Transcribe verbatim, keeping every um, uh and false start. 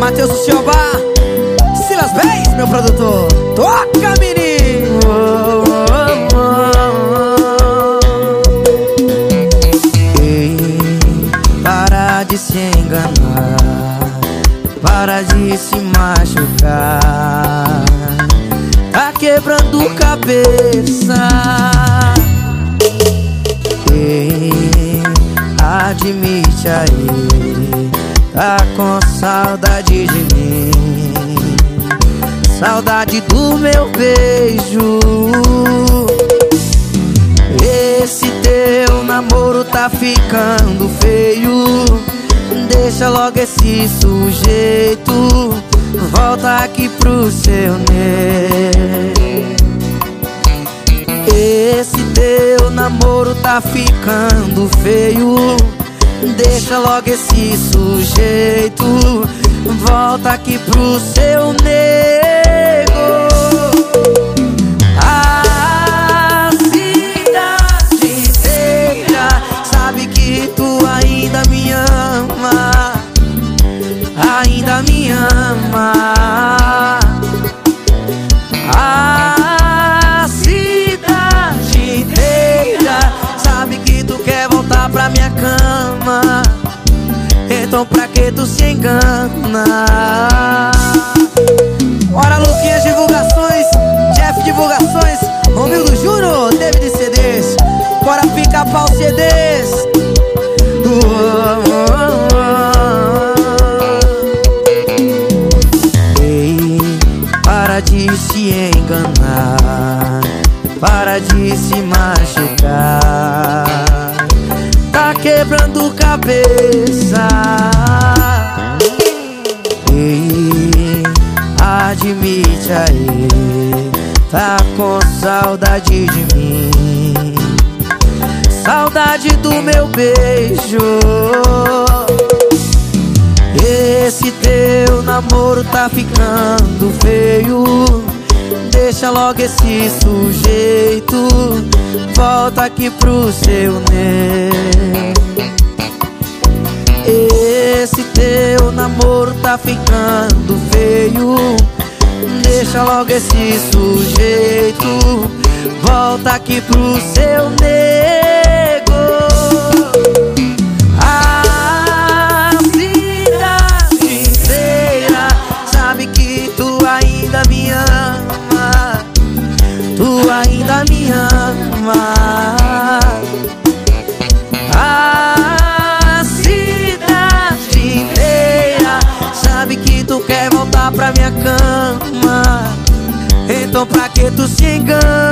Matheus do Ciobá, Silas Beis, meu produtor. Toca, menino! Oh, oh, oh. Ei, para de se enganar, para de se machucar, tá quebrando cabeça. Ei, admite aí, tá com saudade de mim, saudade do meu beijo. Esse teu namoro tá ficando feio, deixa logo esse sujeito, volta aqui pro seu ner. Esse teu namoro tá ficando feio, deixa logo esse sujeito, volta aqui pro seu nego. A cidade inteira sabe que tu ainda me ama, ainda me ama. A cidade inteira sabe que tu quer voltar pra minha cama, então pra que tu se engana? Ora, Luquinhas Divulgações, Jeff Divulgações, Romildo Júnior, David C Ds, bora Pica-Pau C Ds. Ei, para de se enganar, para de se machucar, tá quebrando cabeça. Ei, admite aí, tá com saudade de mim, saudade do meu beijo. Esse teu namoro tá ficando feio, deixa logo esse sujeito, volta aqui pro seu ner. Esse teu namoro tá ficando feio, deixa logo esse sujeito, volta aqui pro seu nego. A cidade inteira sabe que tu ainda me ama, tu ainda me ama. A cidade inteira sabe que tu quer voltar pra minha cama, então pra que tu se engana?